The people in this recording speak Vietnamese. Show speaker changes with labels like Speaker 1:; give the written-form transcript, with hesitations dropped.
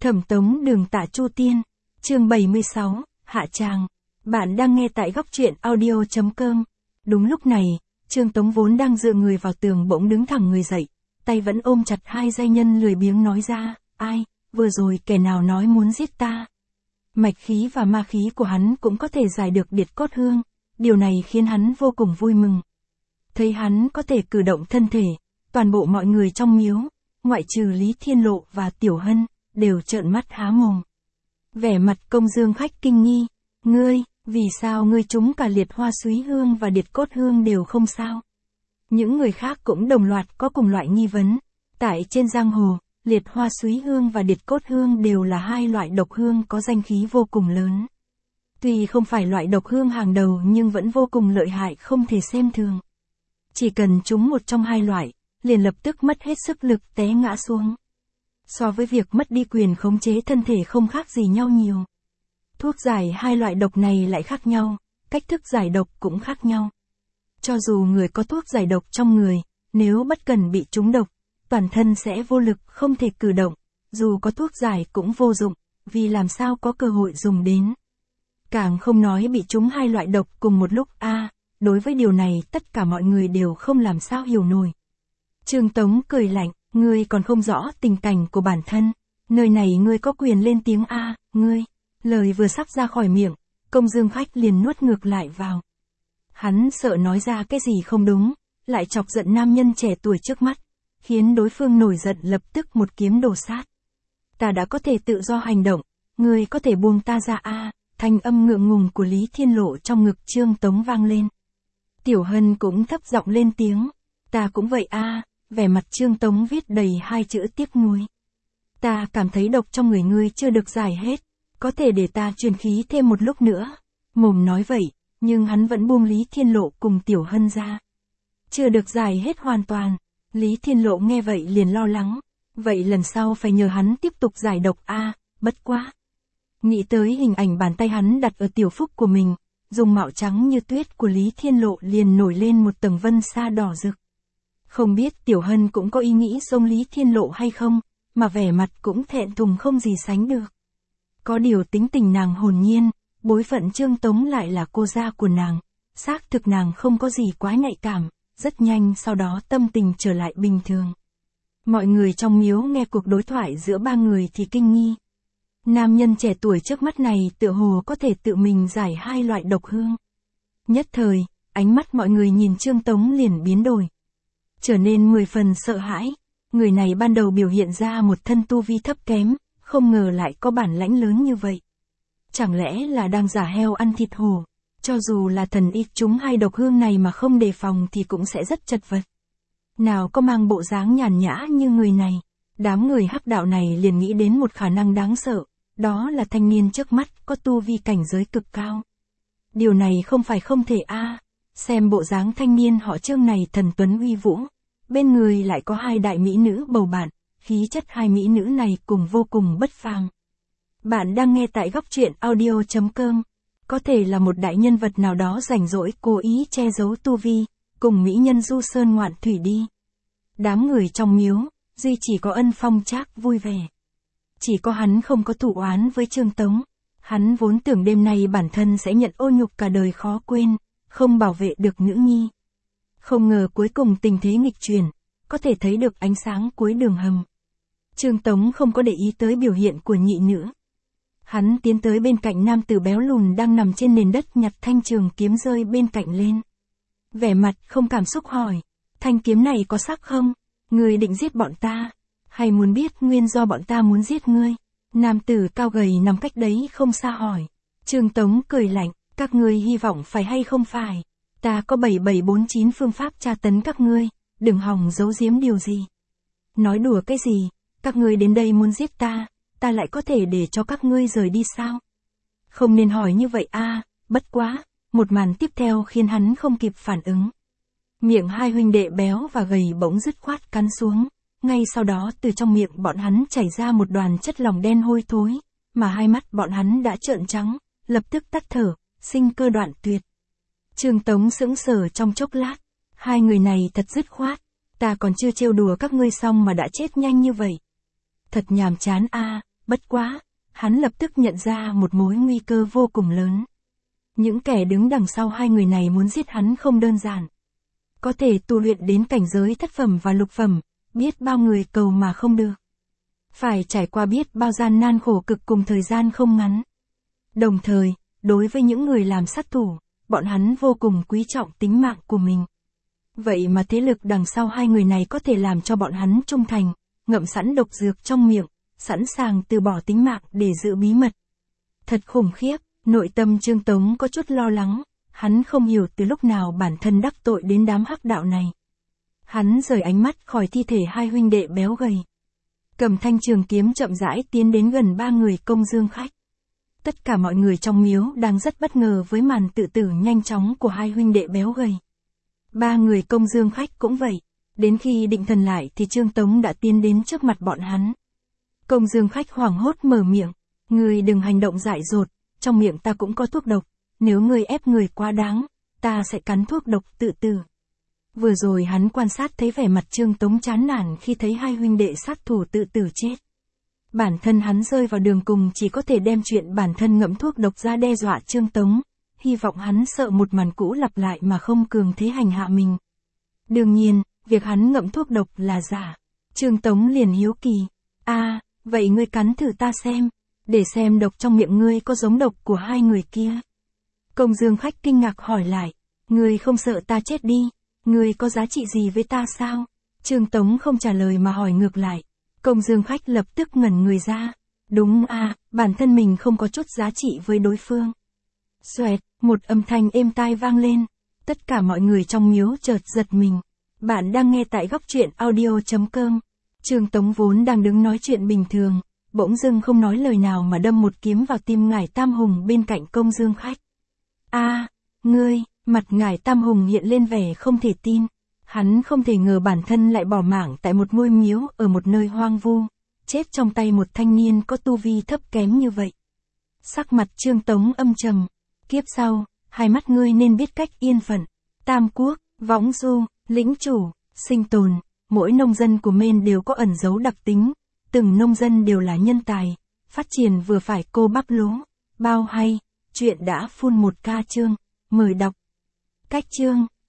Speaker 1: Thẩm Tống Đường Tạ Chu Tiên, chương 76, Hạ Tràng. Bạn đang nghe tại góc truyện audio.com. Đúng lúc này, Trương Tống vốn đang dựa người vào tường bỗng đứng thẳng người dậy, tay vẫn ôm chặt hai giai nhân lười biếng nói ra, ai, vừa rồi kẻ nào nói muốn giết ta. Mạch khí và ma khí của hắn cũng có thể giải được điệt cốt hương, điều này khiến hắn vô cùng vui mừng. Thấy hắn có thể cử động thân thể, toàn bộ mọi người trong miếu, ngoại trừ Lý Thiên Lộ và Tiểu Hân, đều trợn mắt há mồm. Vẻ mặt Công Dương Khách kinh nghi, ngươi, vì sao ngươi trúng cả liệt hoa súy hương và điệt cốt hương đều không sao? Những người khác cũng đồng loạt có cùng loại nghi vấn. Tại trên giang hồ, liệt hoa súy hương và điệt cốt hương đều là hai loại độc hương có danh khí vô cùng lớn. Tuy không phải loại độc hương hàng đầu nhưng vẫn vô cùng lợi hại không thể xem thường. Chỉ cần trúng một trong hai loại, liền lập tức mất hết sức lực té ngã xuống. So với việc mất đi quyền khống chế thân thể không khác gì nhau nhiều. Thuốc giải hai loại độc này lại khác nhau, cách thức giải độc cũng khác nhau. Cho dù người có thuốc giải độc trong người, nếu bất cần bị trúng độc, toàn thân sẽ vô lực không thể cử động, dù có thuốc giải cũng vô dụng, vì làm sao có cơ hội dùng đến. Càng không nói bị trúng hai loại độc cùng một lúc đối với điều này tất cả mọi người đều không làm sao hiểu nổi. Trương Tống cười lạnh, ngươi còn không rõ tình cảnh của bản thân, nơi này ngươi có quyền lên tiếng ngươi. Lời vừa sắp ra khỏi miệng, Công Dương Khách liền nuốt ngược lại vào. Hắn sợ nói ra cái gì không đúng, lại chọc giận nam nhân trẻ tuổi trước mắt, khiến đối phương nổi giận lập tức một kiếm đổ sát. Ta đã có thể tự do hành động, ngươi có thể buông ta ra thanh âm ngượng ngùng của Lý Thiên Lộ trong ngực Trương Tống vang lên. Tiểu Hân cũng thấp giọng lên tiếng, ta cũng vậy vẻ mặt Trương Tống viết đầy hai chữ tiếc nuối. Ta cảm thấy độc trong người ngươi chưa được giải hết, có thể để ta truyền khí thêm một lúc nữa. Mồm nói vậy, nhưng hắn vẫn buông Lý Thiên Lộ cùng Tiểu Hân ra. Chưa được giải hết hoàn toàn, Lý Thiên Lộ nghe vậy liền lo lắng, vậy lần sau phải nhờ hắn tiếp tục giải độc bất quá. Nghĩ tới hình ảnh bàn tay hắn đặt ở tiểu phúc của mình, dùng mạo trắng như tuyết của Lý Thiên Lộ liền nổi lên một tầng vân sa đỏ rực. Không biết Tiểu Hân cũng có ý nghĩ xông Lý Thiên Lộ hay không, mà vẻ mặt cũng thẹn thùng không gì sánh được. Có điều tính tình nàng hồn nhiên, bối phận Trương Tống lại là cô gia của nàng, xác thực nàng không có gì quá nhạy cảm, rất nhanh sau đó tâm tình trở lại bình thường. Mọi người trong miếu nghe cuộc đối thoại giữa ba người thì kinh nghi. Nam nhân trẻ tuổi trước mắt này tựa hồ có thể tự mình giải hai loại độc hương. Nhất thời, ánh mắt mọi người nhìn Trương Tống liền biến đổi. Trở nên 10 phần sợ hãi, người này ban đầu biểu hiện ra một thân tu vi thấp kém, không ngờ lại có bản lãnh lớn như vậy. Chẳng lẽ là đang giả heo ăn thịt hổ, cho dù là thần ít chúng hai độc hương này mà không đề phòng thì cũng sẽ rất chật vật. Nào có mang bộ dáng nhàn nhã như người này, đám người hắc đạo này liền nghĩ đến một khả năng đáng sợ, đó là thanh niên trước mắt có tu vi cảnh giới cực cao. Điều này không phải không thể xem bộ dáng thanh niên họ Trương này thần tuấn uy vũ, bên người lại có hai đại mỹ nữ bầu bạn, khí chất hai mỹ nữ này cùng vô cùng bất phàm. Bạn đang nghe tại góc truyện audio.com, có thể là một đại nhân vật nào đó rảnh rỗi cố ý che giấu tu vi, cùng mỹ nhân du sơn ngoạn thủy đi. Đám người trong miếu, duy chỉ có Ân Phong Trác vui vẻ. Chỉ có hắn không có thù oán với Trương Tống, hắn vốn tưởng đêm nay bản thân sẽ nhận ô nhục cả đời khó quên, không bảo vệ được nữ nhi. Không ngờ cuối cùng tình thế nghịch chuyển, có thể thấy được ánh sáng cuối đường hầm. Trương Tống không có để ý tới biểu hiện của nhị nữ. Hắn tiến tới bên cạnh nam tử béo lùn đang nằm trên nền đất nhặt thanh trường kiếm rơi bên cạnh lên. Vẻ mặt không cảm xúc hỏi, thanh kiếm này có sắc không? Ngươi định giết bọn ta? Hay muốn biết nguyên do bọn ta muốn giết ngươi? Nam tử cao gầy nằm cách đấy không xa hỏi. Trương Tống cười lạnh, các ngươi hy vọng phải hay không phải? Ta có 7749 phương pháp tra tấn các ngươi, đừng hòng giấu giếm điều gì. Nói đùa cái gì, các ngươi đến đây muốn giết ta, ta lại có thể để cho các ngươi rời đi sao? Không nên hỏi như vậy bất quá, một màn tiếp theo khiến hắn không kịp phản ứng. Miệng hai huynh đệ béo và gầy bỗng dứt khoát cắn xuống, ngay sau đó từ trong miệng bọn hắn chảy ra một đoàn chất lỏng đen hôi thối, mà hai mắt bọn hắn đã trợn trắng, lập tức tắt thở, sinh cơ đoạn tuyệt. Trương Tống sững sờ trong chốc lát, hai người này thật dứt khoát, ta còn chưa trêu đùa các ngươi xong mà đã chết nhanh như vậy. Thật nhàm chán bất quá, hắn lập tức nhận ra một mối nguy cơ vô cùng lớn. Những kẻ đứng đằng sau hai người này muốn giết hắn không đơn giản. Có thể tu luyện đến cảnh giới thất phẩm và lục phẩm, biết bao người cầu mà không được. Phải trải qua biết bao gian nan khổ cực cùng thời gian không ngắn. Đồng thời, đối với những người làm sát thủ, bọn hắn vô cùng quý trọng tính mạng của mình. Vậy mà thế lực đằng sau hai người này có thể làm cho bọn hắn trung thành, ngậm sẵn độc dược trong miệng, sẵn sàng từ bỏ tính mạng để giữ bí mật. Thật khủng khiếp, nội tâm Trương Tống có chút lo lắng, hắn không hiểu từ lúc nào bản thân đắc tội đến đám hắc đạo này. Hắn rời ánh mắt khỏi thi thể hai huynh đệ béo gầy. Cầm thanh trường kiếm chậm rãi tiến đến gần ba người Công Dương Khách. Tất cả mọi người trong miếu đang rất bất ngờ với màn tự tử nhanh chóng của hai huynh đệ béo gầy. Ba người Công Dương Khách cũng vậy. Đến khi định thần lại thì Trương Tống đã tiến đến trước mặt bọn hắn. Công Dương Khách hoảng hốt mở miệng. Ngươi đừng hành động dại dột, trong miệng ta cũng có thuốc độc. Nếu ngươi ép người quá đáng, ta sẽ cắn thuốc độc tự tử. Vừa rồi hắn quan sát thấy vẻ mặt Trương Tống chán nản khi thấy hai huynh đệ sát thủ tự tử chết. Bản thân hắn rơi vào đường cùng chỉ có thể đem chuyện bản thân ngậm thuốc độc ra đe dọa Trương Tống. Hy vọng hắn sợ một màn cũ lặp lại mà không cường thế hành hạ mình. Đương nhiên, việc hắn ngậm thuốc độc là giả. Trương Tống liền hiếu kỳ. Vậy ngươi cắn thử ta xem, để xem độc trong miệng ngươi có giống độc của hai người kia. Công Dương Khách kinh ngạc hỏi lại. Ngươi không sợ ta chết đi? Ngươi có giá trị gì với ta sao? Trương Tống không trả lời mà hỏi ngược lại. Công Dương Khách lập tức ngẩn người ra. Đúng bản thân mình không có chút giá trị với đối phương. Xoẹt, một âm thanh êm tai vang lên. Tất cả mọi người trong miếu chợt giật mình. Bạn đang nghe tại góc truyện audio.com. Trương Tống vốn đang đứng nói chuyện bình thường, bỗng dưng không nói lời nào mà đâm một kiếm vào tim Ngải Tam Hùng bên cạnh Công Dương Khách. Ngươi, mặt Ngải Tam Hùng hiện lên vẻ không thể tin. Hắn không thể ngờ bản thân lại bỏ mạng tại một ngôi miếu ở một nơi hoang vu, chết trong tay một thanh niên có tu vi thấp kém như vậy. Sắc mặt Trương Tống âm trầm. Kiếp sau, hai mắt ngươi nên biết cách yên phận. Tam Quốc, Võng Du, Lĩnh Chủ, Sinh Tồn, mỗi nông dân của Maine đều có ẩn dấu đặc tính. Từng nông dân đều là nhân tài, phát triển vừa phải cô bắp lúa. Bao hay, chuyện đã full 1K chương, mời đọc. Cách chương,